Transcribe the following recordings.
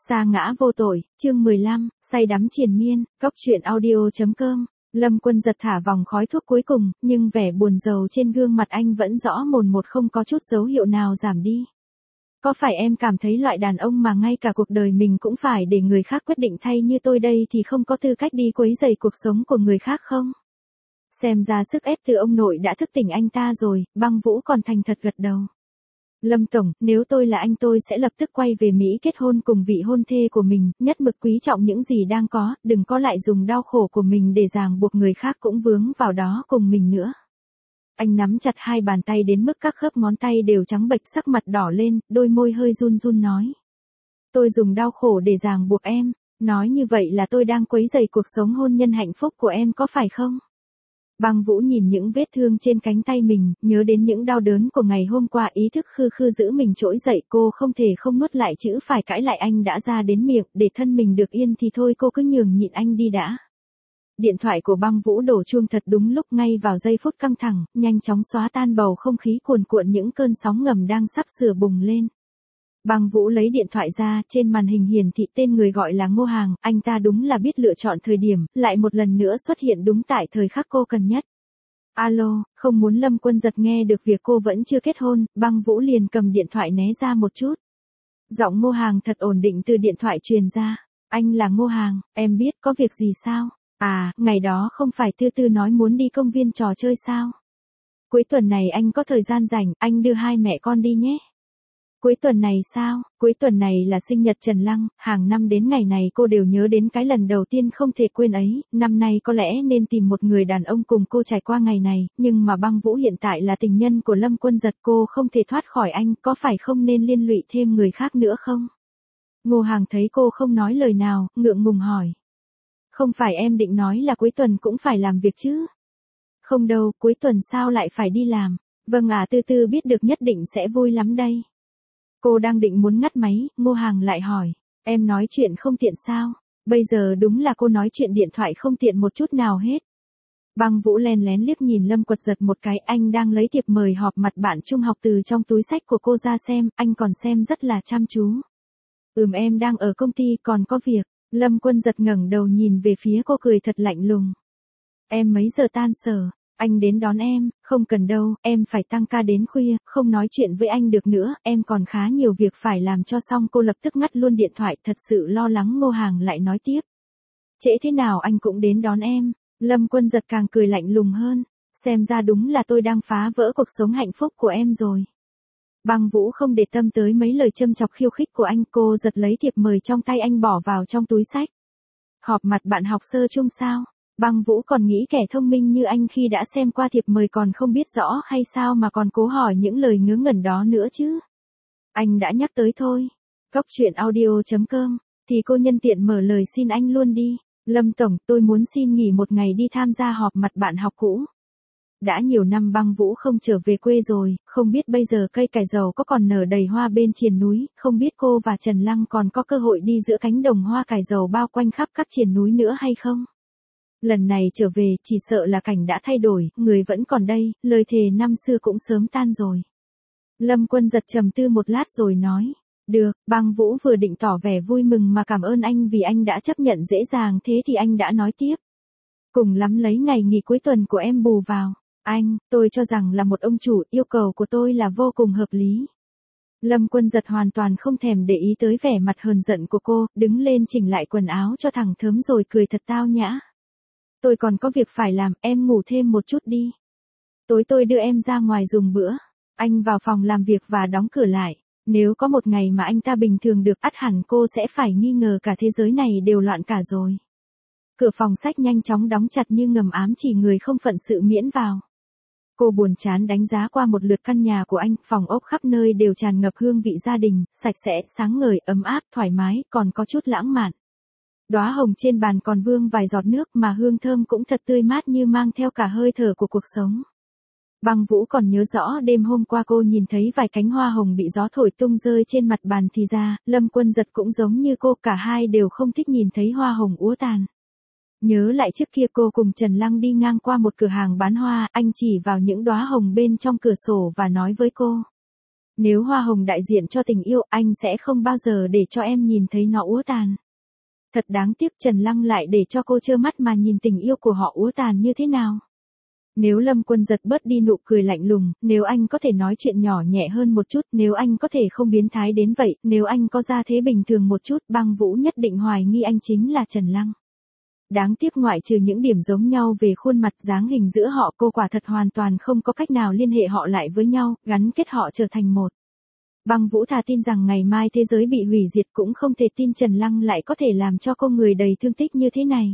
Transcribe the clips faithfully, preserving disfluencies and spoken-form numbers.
Sa ngã vô tội, chương mười lăm, say đắm triền miên, cóc truyện audio.com. Lâm Quân Giật thả vòng khói thuốc cuối cùng, nhưng vẻ buồn rầu trên gương mặt anh vẫn rõ mồn một, không có chút dấu hiệu nào giảm đi. Có phải em cảm thấy loại đàn ông mà ngay cả cuộc đời mình cũng phải để người khác quyết định thay như tôi đây thì không có tư cách đi quấy rầy cuộc sống của người khác không? Xem ra sức ép từ ông nội đã thức tỉnh anh ta rồi. Băng Vũ còn thành thật gật đầu. Lâm Tổng, nếu tôi là anh tôi sẽ lập tức quay về Mỹ kết hôn cùng vị hôn thê của mình, nhất mực quý trọng những gì đang có, đừng có lại dùng đau khổ của mình để ràng buộc người khác cũng vướng vào đó cùng mình nữa. Anh nắm chặt hai bàn tay đến mức các khớp ngón tay đều trắng bệch, sắc mặt đỏ lên, đôi môi hơi run run nói. Tôi dùng đau khổ để ràng buộc em, nói như vậy là tôi đang quấy rầy cuộc sống hôn nhân hạnh phúc của em có phải không? Băng Vũ nhìn những vết thương trên cánh tay mình, nhớ đến những đau đớn của ngày hôm qua, ý thức khư khư giữ mình trỗi dậy, cô không thể không nuốt lại chữ phải cãi lại anh đã ra đến miệng, để thân mình được yên thì thôi cô cứ nhường nhịn anh đi đã. Điện thoại của Băng Vũ đổ chuông thật đúng lúc, ngay vào giây phút căng thẳng, nhanh chóng xóa tan bầu không khí cuồn cuộn những cơn sóng ngầm đang sắp sửa bùng lên. Băng Vũ lấy điện thoại ra, trên màn hình hiển thị tên người gọi là Ngô Hàng, anh ta đúng là biết lựa chọn thời điểm, lại một lần nữa xuất hiện đúng tại thời khắc cô cần nhất. Alo, không muốn Lâm Quân Giật nghe được việc cô vẫn chưa kết hôn, Băng Vũ liền cầm điện thoại né ra một chút. Giọng Ngô Hàng thật ổn định từ điện thoại truyền ra. Anh là Ngô Hàng, em biết, có việc gì sao? À, ngày đó không phải Tư Tư nói muốn đi công viên trò chơi sao? Cuối tuần này anh có thời gian rảnh, anh đưa hai mẹ con đi nhé. Cuối tuần này sao? Cuối tuần này là sinh nhật Trần Lăng, hàng năm đến ngày này cô đều nhớ đến cái lần đầu tiên không thể quên ấy, năm nay có lẽ nên tìm một người đàn ông cùng cô trải qua ngày này, nhưng mà Băng Vũ hiện tại là tình nhân của Lâm Quân Giật, cô không thể thoát khỏi anh, có phải không nên liên lụy thêm người khác nữa không? Ngô Hàng thấy cô không nói lời nào, ngượng ngùng hỏi. Không phải em định nói là cuối tuần cũng phải làm việc chứ? Không đâu, cuối tuần sao lại phải đi làm? Vâng à, Tư Tư biết được nhất định sẽ vui lắm đây. Cô đang định muốn ngắt máy, Ngô Hàng lại hỏi, em nói chuyện không tiện sao? Bây giờ đúng là cô nói chuyện điện thoại không tiện một chút nào hết. Băng Vũ len lén liếc nhìn Lâm Quật Giật một cái, anh đang lấy thiệp mời họp mặt bạn trung học từ trong túi xách của cô ra xem, anh còn xem rất là chăm chú. Ừm, em đang ở công ty còn có việc. Lâm Quân Giật ngẩng đầu nhìn về phía cô cười thật lạnh lùng. Em mấy giờ tan sở? Anh đến đón em, không cần đâu, em phải tăng ca đến khuya, không nói chuyện với anh được nữa, em còn khá nhiều việc phải làm cho xong. Cô lập tức ngắt luôn điện thoại, thật sự lo lắng Ngô Hàng lại nói tiếp. Trễ thế nào anh cũng đến đón em. Lâm Quân Giật càng cười lạnh lùng hơn, xem ra đúng là tôi đang phá vỡ cuộc sống hạnh phúc của em rồi. Băng Vũ không để tâm tới mấy lời châm chọc khiêu khích của anh, cô giật lấy thiệp mời trong tay anh bỏ vào trong túi xách. Họp mặt bạn học sơ chung sao? Băng Vũ còn nghĩ kẻ thông minh như anh khi đã xem qua thiệp mời còn không biết rõ hay sao mà còn cố hỏi những lời ngớ ngẩn đó nữa chứ. Anh đã nhắc tới thôi. Cóc truyện audio.com, thì cô nhân tiện mở lời xin anh luôn đi. Lâm Tổng, tôi muốn xin nghỉ một ngày đi tham gia họp mặt bạn học cũ. Đã nhiều năm Băng Vũ không trở về quê rồi, không biết bây giờ cây cải dầu có còn nở đầy hoa bên triền núi, không biết cô và Trần Lăng còn có cơ hội đi giữa cánh đồng hoa cải dầu bao quanh khắp các triền núi nữa hay không? Lần này trở về, chỉ sợ là cảnh đã thay đổi, người vẫn còn đây, lời thề năm xưa cũng sớm tan rồi. Lâm Quân Giật trầm tư một lát rồi nói, được. Băng Vũ vừa định tỏ vẻ vui mừng mà cảm ơn anh vì anh đã chấp nhận dễ dàng thế thì anh đã nói tiếp. Cùng lắm lấy ngày nghỉ cuối tuần của em bù vào. Anh, tôi cho rằng là một ông chủ, yêu cầu của tôi là vô cùng hợp lý. Lâm Quân Giật hoàn toàn không thèm để ý tới vẻ mặt hờn giận của cô, đứng lên chỉnh lại quần áo cho thẳng thớm rồi cười thật tao nhã. Tôi còn có việc phải làm, em ngủ thêm một chút đi. Tối tôi đưa em ra ngoài dùng bữa. Anh vào phòng làm việc và đóng cửa lại. Nếu có một ngày mà anh ta bình thường được, ắt hẳn cô sẽ phải nghi ngờ cả thế giới này đều loạn cả rồi. Cửa phòng sách nhanh chóng đóng chặt như ngầm ám chỉ người không phận sự miễn vào. Cô buồn chán đánh giá qua một lượt căn nhà của anh, phòng ốc khắp nơi đều tràn ngập hương vị gia đình, sạch sẽ, sáng ngời, ấm áp, thoải mái, còn có chút lãng mạn. Đóa hồng trên bàn còn vương vài giọt nước mà hương thơm cũng thật tươi mát như mang theo cả hơi thở của cuộc sống. Băng Vũ còn nhớ rõ đêm hôm qua cô nhìn thấy vài cánh hoa hồng bị gió thổi tung rơi trên mặt bàn thì ra, Lâm Quân Giật cũng giống như cô, cả hai đều không thích nhìn thấy hoa hồng úa tàn. Nhớ lại trước kia cô cùng Trần Lăng đi ngang qua một cửa hàng bán hoa, anh chỉ vào những đóa hồng bên trong cửa sổ và nói với cô. Nếu hoa hồng đại diện cho tình yêu, anh sẽ không bao giờ để cho em nhìn thấy nó úa tàn. Thật đáng tiếc Trần Lăng lại để cho cô trơ mắt mà nhìn tình yêu của họ úa tàn như thế nào. Nếu Lâm Quân Giật bớt đi nụ cười lạnh lùng, nếu anh có thể nói chuyện nhỏ nhẹ hơn một chút, nếu anh có thể không biến thái đến vậy, nếu anh có gia thế bình thường một chút, Băng Vũ nhất định hoài nghi anh chính là Trần Lăng. Đáng tiếc ngoại trừ những điểm giống nhau về khuôn mặt dáng hình giữa họ, cô quả thật hoàn toàn không có cách nào liên hệ họ lại với nhau, gắn kết họ trở thành một. Băng Vũ thà tin rằng ngày mai thế giới bị hủy diệt cũng không thể tin Trần Lăng lại có thể làm cho cô người đầy thương tích như thế này.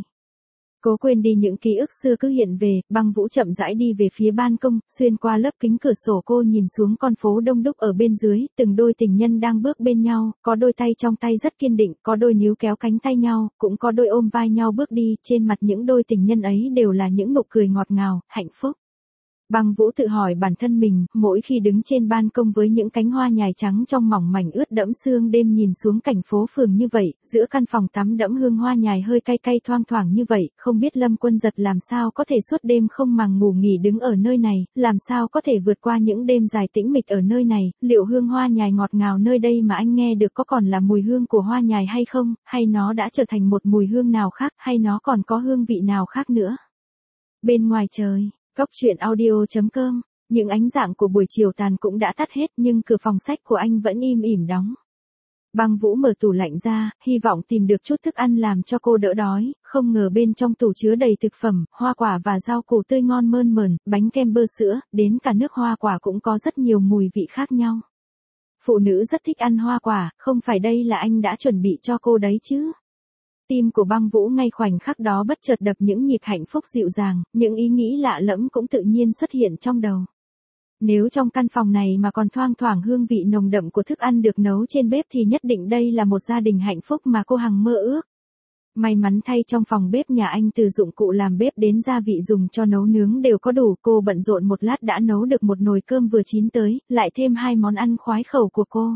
Cố quên đi những ký ức xưa cứ hiện về, Băng Vũ chậm rãi đi về phía ban công, xuyên qua lớp kính cửa sổ cô nhìn xuống con phố đông đúc ở bên dưới, từng đôi tình nhân đang bước bên nhau, có đôi tay trong tay rất kiên định, có đôi níu kéo cánh tay nhau, cũng có đôi ôm vai nhau bước đi, trên mặt những đôi tình nhân ấy đều là những nụ cười ngọt ngào, hạnh phúc. Băng Vũ tự hỏi bản thân mình, mỗi khi đứng trên ban công với những cánh hoa nhài trắng trong mỏng mảnh ướt đẫm sương đêm nhìn xuống cảnh phố phường như vậy, giữa căn phòng tắm đẫm hương hoa nhài hơi cay cay thoang thoảng như vậy, không biết Lâm Quân Giật làm sao có thể suốt đêm không màng ngủ nghỉ đứng ở nơi này, làm sao có thể vượt qua những đêm dài tĩnh mịch ở nơi này, liệu hương hoa nhài ngọt ngào nơi đây mà anh nghe được có còn là mùi hương của hoa nhài hay không, hay nó đã trở thành một mùi hương nào khác, hay nó còn có hương vị nào khác nữa. Bên ngoài trời Cốc truyện audio chấm com, những ánh dạng của buổi chiều tàn cũng đã tắt hết nhưng cửa phòng sách của anh vẫn im ỉm đóng. Băng Vũ mở tủ lạnh ra, hy vọng tìm được chút thức ăn làm cho cô đỡ đói, không ngờ bên trong tủ chứa đầy thực phẩm, hoa quả và rau củ tươi ngon mơn mởn, bánh kem bơ sữa, đến cả nước hoa quả cũng có rất nhiều mùi vị khác nhau. Phụ nữ rất thích ăn hoa quả, không phải đây là anh đã chuẩn bị cho cô đấy chứ? Tim của Băng Vũ ngay khoảnh khắc đó bất chợt đập những nhịp hạnh phúc dịu dàng, những ý nghĩ lạ lẫm cũng tự nhiên xuất hiện trong đầu. Nếu trong căn phòng này mà còn thoang thoảng hương vị nồng đậm của thức ăn được nấu trên bếp thì nhất định đây là một gia đình hạnh phúc mà cô hằng mơ ước. May mắn thay trong phòng bếp nhà anh từ dụng cụ làm bếp đến gia vị dùng cho nấu nướng đều có đủ, cô bận rộn một lát đã nấu được một nồi cơm vừa chín tới, lại thêm hai món ăn khoái khẩu của cô.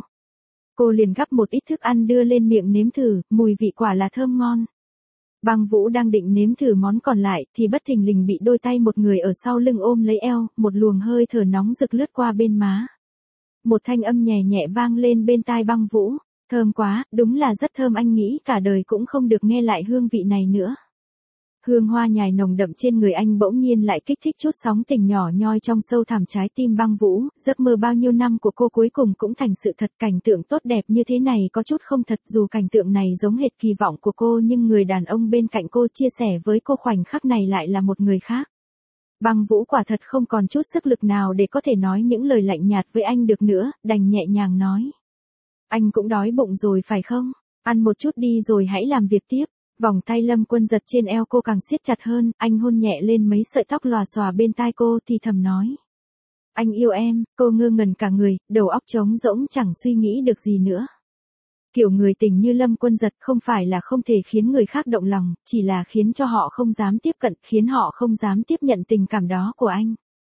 Cô liền gắp một ít thức ăn đưa lên miệng nếm thử, mùi vị quả là thơm ngon. Băng Vũ đang định nếm thử món còn lại thì bất thình lình bị đôi tay một người ở sau lưng ôm lấy eo, một luồng hơi thở nóng rực lướt qua bên má. Một thanh âm nhẹ nhẹ vang lên bên tai Băng Vũ, thơm quá, đúng là rất thơm, anh nghĩ cả đời cũng không được nghe lại hương vị này nữa. Hương hoa nhài nồng đậm trên người anh bỗng nhiên lại kích thích chút sóng tình nhỏ nhoi trong sâu thẳm trái tim Băng Vũ, giấc mơ bao nhiêu năm của cô cuối cùng cũng thành sự thật, cảnh tượng tốt đẹp như thế này có chút không thật, dù cảnh tượng này giống hệt kỳ vọng của cô nhưng người đàn ông bên cạnh cô chia sẻ với cô khoảnh khắc này lại là một người khác. Băng Vũ quả thật không còn chút sức lực nào để có thể nói những lời lạnh nhạt với anh được nữa, đành nhẹ nhàng nói. Anh cũng đói bụng rồi phải không? Ăn một chút đi rồi hãy làm việc tiếp. Vòng tay Lâm Quân Giật trên eo cô càng siết chặt hơn, anh hôn nhẹ lên mấy sợi tóc lòa xòa bên tai cô thì thầm nói. Anh yêu em, cô ngơ ngẩn cả người, đầu óc trống rỗng chẳng suy nghĩ được gì nữa. Kiểu người tình như Lâm Quân Giật không phải là không thể khiến người khác động lòng, chỉ là khiến cho họ không dám tiếp cận, khiến họ không dám tiếp nhận tình cảm đó của anh.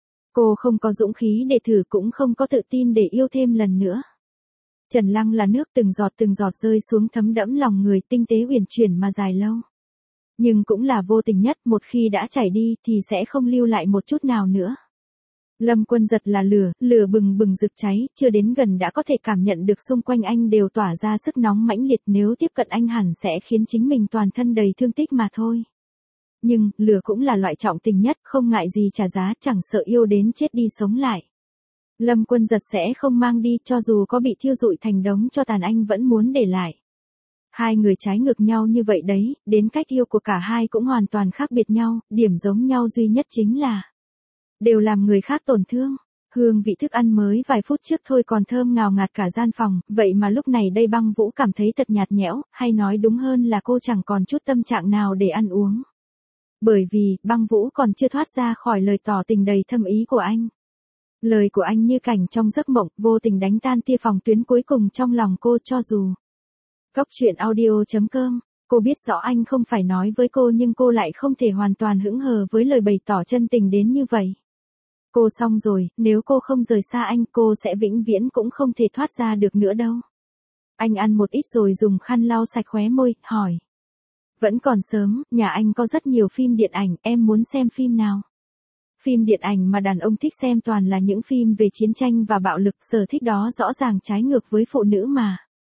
Cô không có dũng khí để thử cũng không có tự tin để yêu thêm lần nữa. Trần Lăng là nước từng giọt từng giọt rơi xuống thấm đẫm lòng người, tinh tế uyển chuyển mà dài lâu. Nhưng cũng là vô tình nhất, một khi đã chảy đi thì sẽ không lưu lại một chút nào nữa. Lâm Quân Giật là lửa, lửa bừng bừng rực cháy, chưa đến gần đã có thể cảm nhận được xung quanh anh đều tỏa ra sức nóng mãnh liệt, nếu tiếp cận anh hẳn sẽ khiến chính mình toàn thân đầy thương tích mà thôi. Nhưng, lửa cũng là loại trọng tình nhất, không ngại gì trả giá, chẳng sợ yêu đến chết đi sống lại. Lâm Quân Giật sẽ không mang đi, cho dù có bị thiêu rụi thành đống cho tàn anh vẫn muốn để lại. Hai người trái ngược nhau như vậy đấy, đến cách yêu của cả hai cũng hoàn toàn khác biệt nhau, điểm giống nhau duy nhất chính là đều làm người khác tổn thương. Hương vị thức ăn mới vài phút trước thôi còn thơm ngào ngạt cả gian phòng, vậy mà lúc này đây Băng Vũ cảm thấy thật nhạt nhẽo, hay nói đúng hơn là cô chẳng còn chút tâm trạng nào để ăn uống. Bởi vì, Băng Vũ còn chưa thoát ra khỏi lời tỏ tình đầy thâm ý của anh. Lời của anh như cảnh trong giấc mộng, vô tình đánh tan tia phòng tuyến cuối cùng trong lòng cô, cho dù. Cốc truyện audio chấm com, cô biết rõ anh không phải nói với cô nhưng cô lại không thể hoàn toàn hững hờ với lời bày tỏ chân tình đến như vậy. Cô xong rồi, nếu cô không rời xa anh cô sẽ vĩnh viễn cũng không thể thoát ra được nữa đâu. Anh ăn một ít rồi dùng khăn lau sạch khóe môi, hỏi. Vẫn còn sớm, nhà anh có rất nhiều phim điện ảnh, em muốn xem phim nào? Phim điện ảnh mà đàn ông thích xem toàn là những phim về chiến tranh và bạo lực, sở thích đó rõ ràng trái ngược với phụ nữ mà.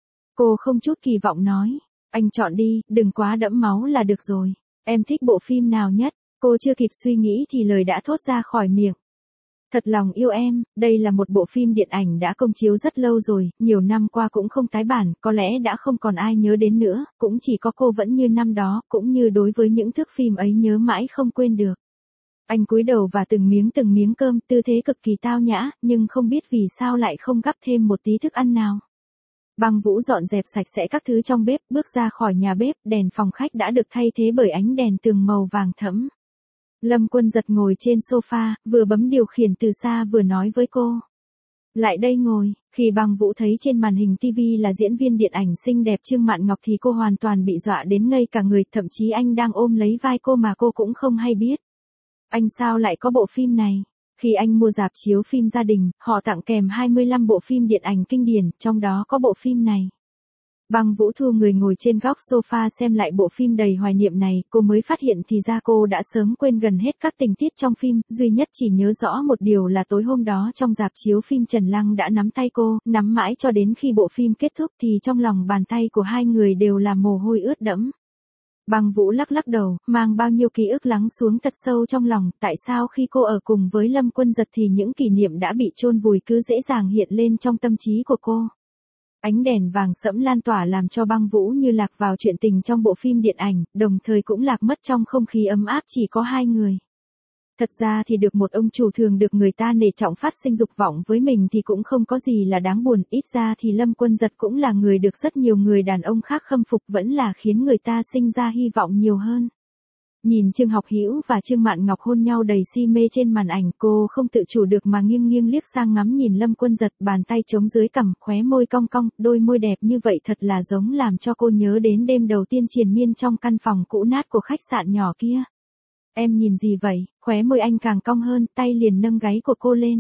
Cô không chút kỳ vọng nói. Anh chọn đi, đừng quá đẫm máu là được rồi. Em thích bộ phim nào nhất? Cô chưa kịp suy nghĩ thì lời đã thốt ra khỏi miệng. Thật lòng yêu em, đây là một bộ phim điện ảnh đã công chiếu rất lâu rồi, nhiều năm qua cũng không tái bản, có lẽ đã không còn ai nhớ đến nữa, cũng chỉ có cô vẫn như năm đó, cũng như đối với những thước phim ấy nhớ mãi không quên được. Anh cúi đầu và từng miếng từng miếng cơm, tư thế cực kỳ tao nhã, nhưng không biết vì sao lại không gắp thêm một tí thức ăn nào. Băng Vũ dọn dẹp sạch sẽ các thứ trong bếp, bước ra khỏi nhà bếp, đèn phòng khách đã được thay thế bởi ánh đèn tường màu vàng thẫm. Lâm Quân Giật ngồi trên sofa, vừa bấm điều khiển từ xa vừa nói với cô. Lại đây ngồi, khi Băng Vũ thấy trên màn hình ti vi là diễn viên điện ảnh xinh đẹp Trương Mạn Ngọc thì cô hoàn toàn bị dọa đến ngây cả người, thậm chí anh đang ôm lấy vai cô mà cô cũng không hay biết. Anh sao lại có bộ phim này? Khi anh mua rạp chiếu phim gia đình, họ tặng kèm hai mươi lăm bộ phim điện ảnh kinh điển, trong đó có bộ phim này. Băng Vũ thu người ngồi trên góc sofa xem lại bộ phim đầy hoài niệm này, cô mới phát hiện thì ra cô đã sớm quên gần hết các tình tiết trong phim, duy nhất chỉ nhớ rõ một điều là tối hôm đó trong rạp chiếu phim Trần Lăng đã nắm tay cô, nắm mãi cho đến khi bộ phim kết thúc thì trong lòng bàn tay của hai người đều là mồ hôi ướt đẫm. Băng Vũ lắc lắc đầu, mang bao nhiêu ký ức lắng xuống thật sâu trong lòng, tại sao khi cô ở cùng với Lâm Quân Giật thì những kỷ niệm đã bị chôn vùi cứ dễ dàng hiện lên trong tâm trí của cô. Ánh đèn vàng sẫm lan tỏa làm cho Băng Vũ như lạc vào chuyện tình trong bộ phim điện ảnh, đồng thời cũng lạc mất trong không khí ấm áp chỉ có hai người. Thật ra thì được một ông chủ thường được người ta nể trọng phát sinh dục vọng với mình thì cũng không có gì là đáng buồn, ít ra thì Lâm Quân Giật cũng là người được rất nhiều người đàn ông khác khâm phục, vẫn là khiến người ta sinh ra hy vọng nhiều hơn. Nhìn Trương Học Hữu và Trương Mạn Ngọc hôn nhau đầy si mê trên màn ảnh, cô không tự chủ được mà nghiêng nghiêng liếc sang ngắm nhìn Lâm Quân Giật, bàn tay chống dưới cằm, khóe môi cong cong, đôi môi đẹp như vậy thật là giống làm cho cô nhớ đến đêm đầu tiên triền miên trong căn phòng cũ nát của khách sạn nhỏ kia. Em nhìn gì vậy? Khóe môi anh càng cong hơn, tay liền nâng gáy của cô lên.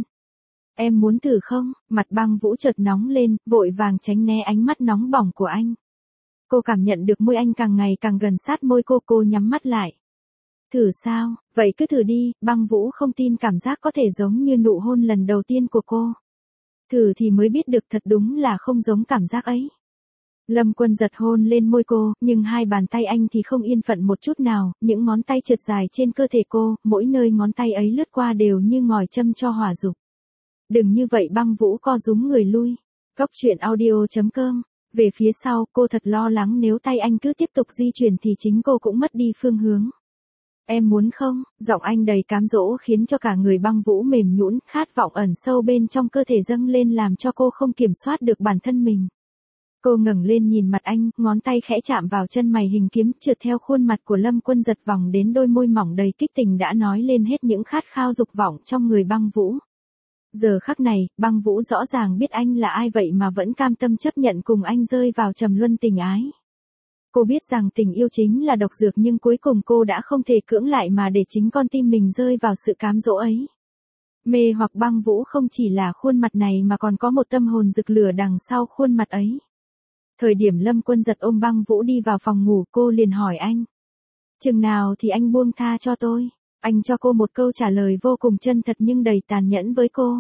Em muốn thử không? Mặt Băng Vũ chợt nóng lên, vội vàng tránh né ánh mắt nóng bỏng của anh. Cô cảm nhận được môi anh càng ngày càng gần sát môi cô, cô nhắm mắt lại. Thử sao? Vậy cứ thử đi, Băng Vũ không tin cảm giác có thể giống như nụ hôn lần đầu tiên của cô. Thử thì mới biết được, thật đúng là không giống cảm giác ấy. Lâm Quân Giật hôn lên môi cô, nhưng hai bàn tay anh thì không yên phận một chút nào, những ngón tay trượt dài trên cơ thể cô, mỗi nơi ngón tay ấy lướt qua đều như ngòi châm cho hỏa dục. Đừng như vậy, Băng Vũ co rúm người lui. Góc truyện audio chấm com. Về phía sau, cô thật lo lắng nếu tay anh cứ tiếp tục di chuyển thì chính cô cũng mất đi phương hướng. Em muốn không? Giọng anh đầy cám dỗ khiến cho cả người Băng Vũ mềm nhũn, khát vọng ẩn sâu bên trong cơ thể dâng lên làm cho cô không kiểm soát được bản thân mình. Cô ngẩng lên nhìn mặt anh, ngón tay khẽ chạm vào chân mày hình kiếm, trượt theo khuôn mặt của Lâm Quân Giật vòng đến đôi môi mỏng đầy kích tình đã nói lên hết những khát khao dục vọng trong người Băng Vũ. Giờ khắc này, Băng Vũ rõ ràng biết anh là ai vậy mà vẫn cam tâm chấp nhận cùng anh rơi vào trầm luân tình ái. Cô biết rằng tình yêu chính là độc dược nhưng cuối cùng cô đã không thể cưỡng lại mà để chính con tim mình rơi vào sự cám dỗ ấy. Mê hoặc Băng Vũ không chỉ là khuôn mặt này mà còn có một tâm hồn rực lửa đằng sau khuôn mặt ấy. Thời điểm Lâm Quân Giật ôm Băng Vũ đi vào phòng ngủ, cô liền hỏi anh. Chừng nào thì anh buông tha cho tôi? Anh cho cô một câu trả lời vô cùng chân thật nhưng đầy tàn nhẫn với cô.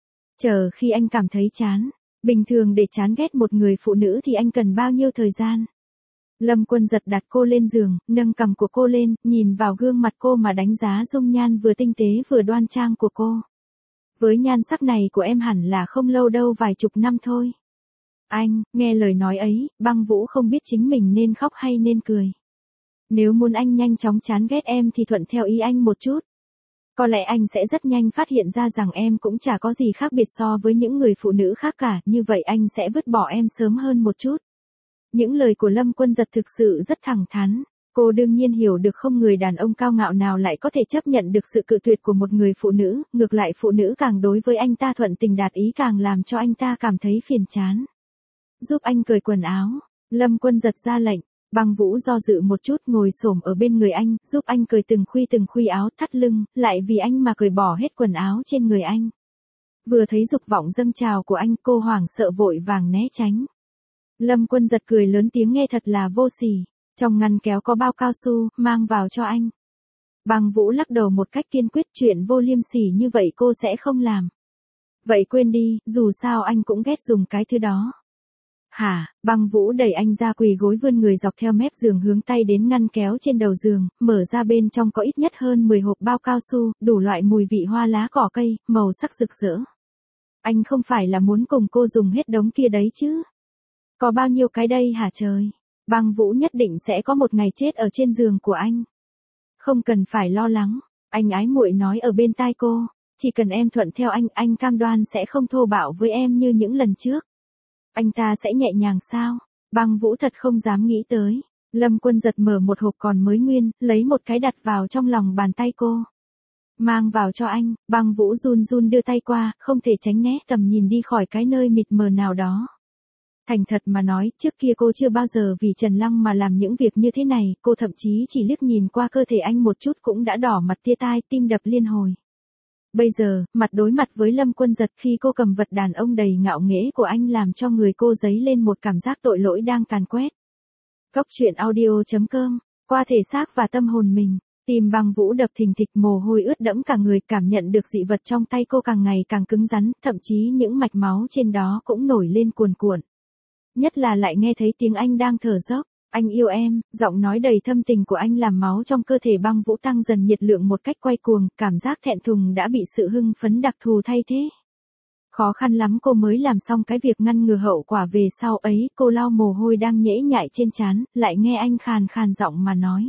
Chờ khi anh cảm thấy chán. Bình thường để chán ghét một người phụ nữ thì anh cần bao nhiêu thời gian? Lâm Quân Giật đặt cô lên giường, nâng cằm của cô lên, nhìn vào gương mặt cô mà đánh giá dung nhan vừa tinh tế vừa đoan trang của cô. Với nhan sắc này của em hẳn là không lâu đâu, vài chục năm thôi. Anh, nghe lời nói ấy, Băng Vũ không biết chính mình nên khóc hay nên cười. Nếu muốn anh nhanh chóng chán ghét em thì thuận theo ý anh một chút. Có lẽ anh sẽ rất nhanh phát hiện ra rằng em cũng chả có gì khác biệt so với những người phụ nữ khác cả, như vậy anh sẽ vứt bỏ em sớm hơn một chút. Những lời của Lâm Quân Giật thực sự rất thẳng thắn. Cô đương nhiên hiểu được không người đàn ông cao ngạo nào lại có thể chấp nhận được sự cự tuyệt của một người phụ nữ, ngược lại phụ nữ càng đối với anh ta thuận tình đạt ý càng làm cho anh ta cảm thấy phiền chán. Giúp anh cởi quần áo, Lâm Quân Giật ra lệnh. Băng Vũ do dự một chút, ngồi xổm ở bên người anh, giúp anh cởi từng khuy từng khuy áo thắt lưng, lại vì anh mà cởi bỏ hết quần áo trên người anh. Vừa thấy dục vọng dâng trào của anh, cô hoảng sợ vội vàng né tránh. Lâm Quân Giật cười lớn tiếng nghe thật là vô sỉ. Trong ngăn kéo có bao cao su, mang vào cho anh. Băng Vũ lắc đầu một cách kiên quyết, chuyện vô liêm sỉ như vậy cô sẽ không làm. Vậy quên đi, dù sao anh cũng ghét dùng cái thứ đó. Hả? Băng Vũ đẩy anh ra, quỳ gối vươn người dọc theo mép giường, hướng tay đến ngăn kéo trên đầu giường, mở ra, bên trong có ít nhất hơn mười hộp bao cao su, đủ loại mùi vị hoa lá cỏ cây, màu sắc rực rỡ. Anh không phải là muốn cùng cô dùng hết đống kia đấy chứ? Có bao nhiêu cái đây hả trời? Băng Vũ nhất định sẽ có một ngày chết ở trên giường của anh. Không cần phải lo lắng, anh ái muội nói ở bên tai cô, chỉ cần em thuận theo anh, anh cam đoan sẽ không thô bạo với em như những lần trước. Anh ta sẽ nhẹ nhàng sao? Băng Vũ thật không dám nghĩ tới. Lâm Quân giật mở một hộp còn mới nguyên, lấy một cái đặt vào trong lòng bàn tay cô. Mang vào cho anh. Băng Vũ run run đưa tay qua, không thể tránh né tầm nhìn đi khỏi cái nơi mịt mờ nào đó. Thành thật mà nói, trước kia cô chưa bao giờ vì Trần Lăng mà làm những việc như thế này, cô thậm chí chỉ liếc nhìn qua cơ thể anh một chút cũng đã đỏ mặt tia tai, tim đập liên hồi. Bây giờ, mặt đối mặt với Lâm Quân giật, khi cô cầm vật đàn ông đầy ngạo nghễ của anh, làm cho người cô dấy lên một cảm giác tội lỗi đang càn quét. Cốc truyện audio chấm com, qua thể xác và tâm hồn mình, tim Băng Vũ đập thình thịch, mồ hôi ướt đẫm cả người, cảm nhận được dị vật trong tay cô càng ngày càng cứng rắn, thậm chí những mạch máu trên đó cũng nổi lên cuồn cuộn. Nhất là lại nghe thấy tiếng anh đang thở dốc. Anh yêu em, giọng nói đầy thâm tình của anh làm máu trong cơ thể Băng Vũ tăng dần nhiệt lượng một cách quay cuồng, cảm giác thẹn thùng đã bị sự hưng phấn đặc thù thay thế. Khó khăn lắm cô mới làm xong cái việc ngăn ngừa hậu quả về sau ấy, cô lau mồ hôi đang nhễ nhại trên trán, lại nghe anh khàn khàn giọng mà nói.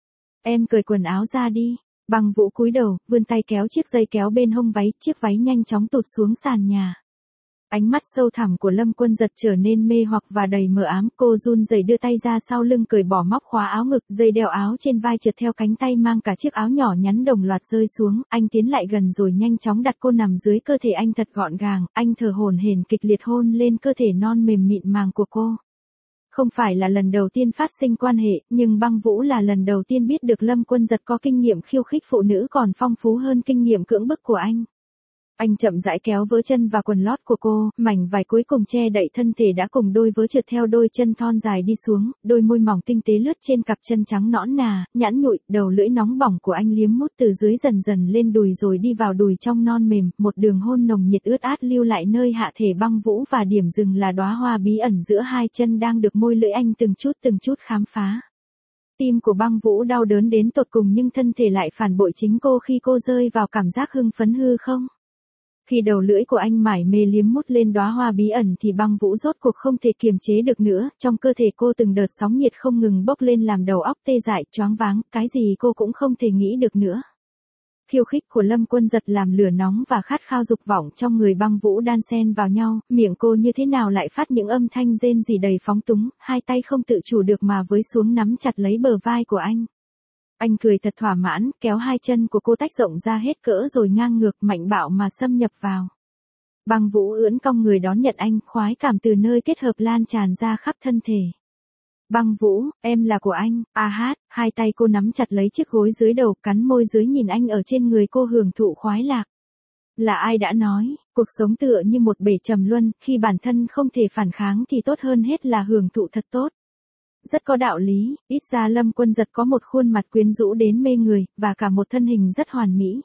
Em cởi quần áo ra đi. Băng Vũ cúi đầu, vươn tay kéo chiếc dây kéo bên hông váy, chiếc váy nhanh chóng tụt xuống sàn nhà. Ánh mắt sâu thẳm của Lâm Quân giật trở nên mê hoặc và đầy mờ ám, cô run rẩy đưa tay ra sau lưng, cởi bỏ móc khóa áo ngực, dây đeo áo trên vai trượt theo cánh tay, mang cả chiếc áo nhỏ nhắn đồng loạt rơi xuống, anh tiến lại gần rồi nhanh chóng đặt cô nằm dưới cơ thể anh thật gọn gàng, anh thở hổn hển kịch liệt hôn lên cơ thể non mềm mịn màng của cô. Không phải là lần đầu tiên phát sinh quan hệ, nhưng Băng Vũ là lần đầu tiên biết được Lâm Quân giật có kinh nghiệm khiêu khích phụ nữ còn phong phú hơn kinh nghiệm cưỡng bức của anh. Anh chậm rãi kéo vớ chân và quần lót của cô, mảnh vải cuối cùng che đậy thân thể đã cùng đôi vớ trượt theo đôi chân thon dài đi xuống, đôi môi mỏng tinh tế lướt trên cặp chân trắng nõn nà, nhẵn nhụi, đầu lưỡi nóng bỏng của anh liếm mút từ dưới dần dần lên đùi rồi đi vào đùi trong non mềm, một đường hôn nồng nhiệt ướt át lưu lại nơi hạ thể Băng Vũ, và điểm dừng là đóa hoa bí ẩn giữa hai chân đang được môi lưỡi anh từng chút từng chút khám phá. Tim của Băng Vũ đau đớn đến tột cùng, nhưng thân thể lại phản bội chính cô khi cô rơi vào cảm giác hưng phấn hư không. Khi đầu lưỡi của anh mải mê liếm mút lên đóa hoa bí ẩn thì Băng Vũ rốt cuộc không thể kiềm chế được nữa, trong cơ thể cô từng đợt sóng nhiệt không ngừng bốc lên làm đầu óc tê dại, choáng váng, cái gì cô cũng không thể nghĩ được nữa. Khiêu khích của Lâm Quân giật làm lửa nóng và khát khao dục vọng trong người Băng Vũ đan xen vào nhau, miệng cô như thế nào lại phát những âm thanh rên rỉ đầy phóng túng, hai tay không tự chủ được mà với xuống nắm chặt lấy bờ vai của anh. Anh cười thật thỏa mãn, kéo hai chân của cô tách rộng ra hết cỡ rồi ngang ngược mạnh bạo mà xâm nhập vào. Băng Vũ ưỡn cong người đón nhận anh, khoái cảm từ nơi kết hợp lan tràn ra khắp thân thể. Băng Vũ, em là của anh, a hát, hai tay cô nắm chặt lấy chiếc gối dưới đầu, cắn môi dưới nhìn anh ở trên người cô hưởng thụ khoái lạc. Là ai đã nói, cuộc sống tựa như một bể trầm luân, khi bản thân không thể phản kháng thì tốt hơn hết là hưởng thụ thật tốt. Rất có đạo lý, ít ra Lâm Quân giật có một khuôn mặt quyến rũ đến mê người, và cả một thân hình rất hoàn mỹ.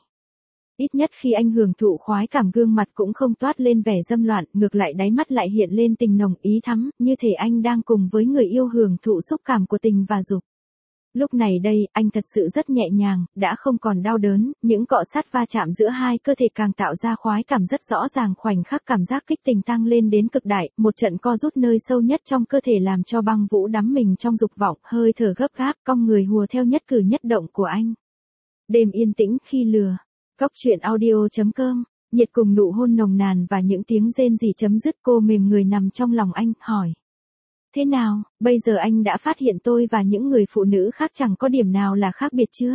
Ít nhất khi anh hưởng thụ khoái cảm, gương mặt cũng không toát lên vẻ dâm loạn, ngược lại đáy mắt lại hiện lên tình nồng ý thắm, như thể anh đang cùng với người yêu hưởng thụ xúc cảm của tình và dục. Lúc này đây, anh thật sự rất nhẹ nhàng, đã không còn đau đớn, những cọ sát va chạm giữa hai cơ thể càng tạo ra khoái cảm rất rõ ràng, khoảnh khắc cảm giác kích tình tăng lên đến cực đại, một trận co rút nơi sâu nhất trong cơ thể làm cho Băng Vũ đắm mình trong dục vọng, hơi thở gấp gáp, cong người hùa theo nhất cử nhất động của anh. Đêm yên tĩnh khi lừa. Cốc truyện audio chấm com, nhiệt cùng nụ hôn nồng nàn và những tiếng rên rỉ chấm dứt, cô mềm người nằm trong lòng anh, hỏi. Thế nào, bây giờ anh đã phát hiện tôi và những người phụ nữ khác chẳng có điểm nào là khác biệt chưa?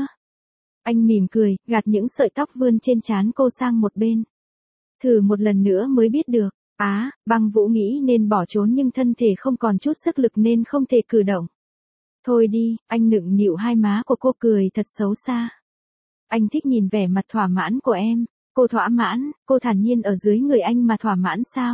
Anh mỉm cười, gạt những sợi tóc vươn trên trán cô sang một bên. Thử một lần nữa mới biết được. Á, à, Băng Vũ nghĩ nên bỏ trốn nhưng thân thể không còn chút sức lực nên không thể cử động. Thôi đi, anh nựng nịu hai má của cô, cười thật xấu xa. Anh thích nhìn vẻ mặt thỏa mãn của em. Cô thỏa mãn, cô thản nhiên ở dưới người anh mà thỏa mãn sao?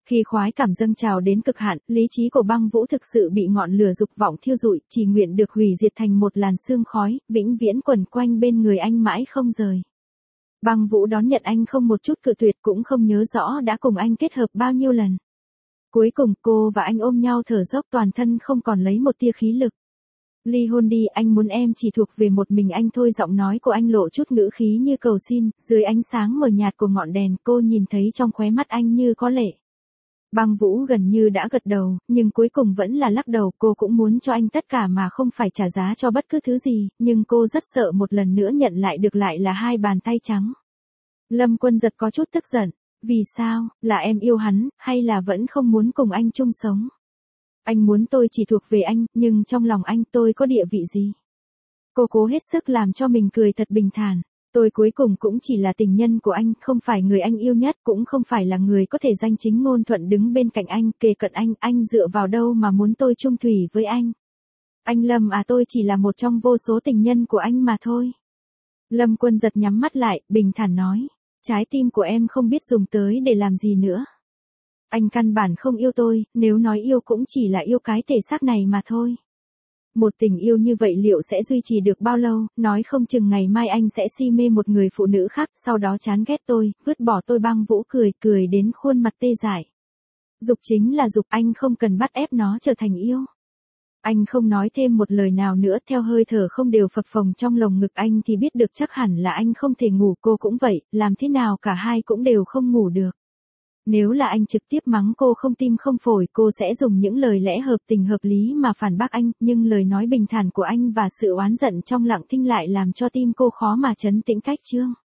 Khi khoái cảm dâng trào đến cực hạn, lý trí của Băng Vũ thực sự bị ngọn lửa dục vọng thiêu rụi, chỉ nguyện được hủy diệt thành một làn sương khói, vĩnh viễn quẩn quanh bên người anh mãi không rời. Băng Vũ đón nhận anh không một chút cự tuyệt, cũng không nhớ rõ đã cùng anh kết hợp bao nhiêu lần. Cuối cùng cô và anh ôm nhau thở dốc, toàn thân không còn lấy một tia khí lực. Ly hôn đi, anh muốn em chỉ thuộc về một mình anh thôi. Giọng nói của anh lộ chút ngữ khí như cầu xin, dưới ánh sáng mờ nhạt của ngọn đèn cô nhìn thấy trong khóe mắt anh như có lệ. Băng Vũ gần như đã gật đầu, nhưng cuối cùng vẫn là lắc đầu. Cô cũng muốn cho anh tất cả mà không phải trả giá cho bất cứ thứ gì, nhưng cô rất sợ một lần nữa nhận lại được lại là hai bàn tay trắng. Lâm Quân Giật có chút tức giận. Vì sao, là em yêu hắn, hay là vẫn không muốn cùng anh chung sống? Anh muốn tôi chỉ thuộc về anh, nhưng trong lòng anh tôi có địa vị gì? Cô cố hết sức làm cho mình cười thật bình thản. Tôi cuối cùng cũng chỉ là tình nhân của anh, không phải người anh yêu nhất, cũng không phải là người có thể danh chính ngôn thuận đứng bên cạnh anh, kề cận anh. Anh dựa vào đâu mà muốn tôi chung thủy với anh? Anh Lâm à, tôi chỉ là một trong vô số tình nhân của anh mà thôi. Lâm Quân Giật nhắm mắt lại, bình thản nói. Trái tim của em không biết dùng tới để làm gì nữa. Anh căn bản không yêu tôi, nếu nói yêu cũng chỉ là yêu cái thể xác này mà thôi. Một tình yêu như vậy liệu sẽ duy trì được bao lâu, nói không chừng ngày mai anh sẽ si mê một người phụ nữ khác, sau đó chán ghét tôi, vứt bỏ tôi. Băng Vũ cười, cười đến khuôn mặt tê dại. Dục chính là dục, anh không cần bắt ép nó trở thành yêu. Anh không nói thêm một lời nào nữa, theo hơi thở không đều phập phồng trong lồng ngực anh thì biết được chắc hẳn là anh không thể ngủ, cô cũng vậy, làm thế nào cả hai cũng đều không ngủ được. Nếu là anh trực tiếp mắng cô không tim không phổi, cô sẽ dùng những lời lẽ hợp tình hợp lý mà phản bác anh, nhưng lời nói bình thản của anh và sự oán giận trong lặng thinh lại làm cho tim cô khó mà trấn tĩnh cách chương.